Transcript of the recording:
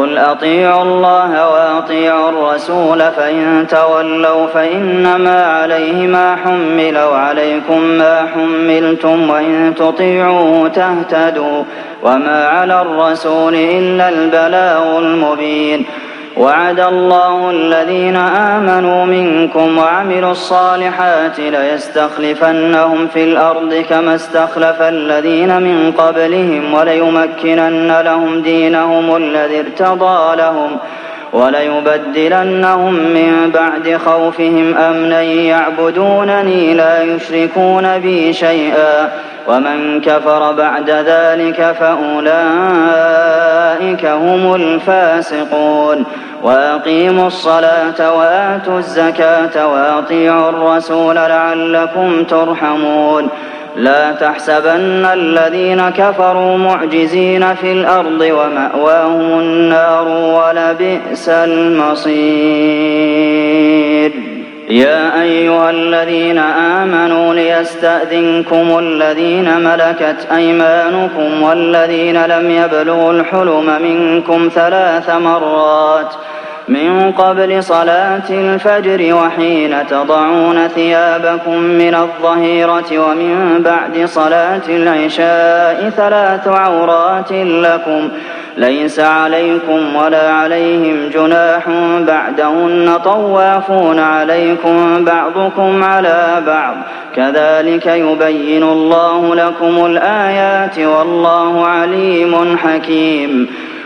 قُلْ أَطِيعُوا اللَّهَ وَأَطِيعُوا الرَّسُولَ فَإِن تَوَلَّوْا فَإِنَّمَا عَلَيْهِ مَا حُمِّلَ وَعَلَيْكُم مَّا حُمِّلْتُمْ ۖ وَإِن تُطِيعُوهُ تَهْتَدُوا ۚ وَمَا عَلَى الرَّسُولِ إِلَّا الْبَلَاغُ الْمُبِينُ وَعَدَ اللَّهُ الَّذِينَ آمَنُوا مِنكُمْ وَعَمِلُوا الصَّالِحَاتِ لَيَسْتَخْلِفَنَّهُمْ فِي الْأَرْضِ كَمَا اسْتَخْلَفَ الَّذِينَ مِن قَبْلِهِمْ وَلَيُمَكِّنَنَّ لَهُمْ دِينَهُمُ الَّذِي ارْتَضَىٰ لَهُمْ وَلَيُبَدِّلَنَّهُم مِّن بَعْدِ خَوْفِهِمْ أَمْنًا يَعْبُدُونَنِي لَا يُشْرِكُونَ بِي شَيْئًا ۚ وَمَن كَفَرَ بَعْدَ ذَٰلِكَ فَأُولَٰئِكَ هُمُ الْفَاسِقُونَ وَأَقِيمُوا الصَّلَاةَ وَآتُوا الزَّكَاةَ وَأَطِيعُوا الرَّسُولَ لَعَلَّكُمْ تُرْحَمُونَ لَا تَحْسَبَنَّ الَّذِينَ كَفَرُوا مُعْجِزِينَ فِي الْأَرْضِ ۚ وَمَأْوَاهُمُ النَّارُ ۖ وَلَبِئْسَ الْمَصِيرُ يَا أَيُّهَا الَّذِينَ آمَنُوا لِيَسْتَأْذِنكُمُ الَّذِينَ مَلَكَتْ أَيْمَانُكُمْ وَالَّذِينَ لَمْ يَبْلُغُوا الْحُلُمَ مِنكُمْ 3 مرات من قبل صلاة الفجر وحين تضعون ثيابكم من الظهيرة ومن بعد صلاة العشاء 3 عورات لكم ليس عليكم ولا عليهم جناح بعدهن طوافون عليكم بعضكم على بعض كذلك يبين الله لكم الآيات والله عليم حكيم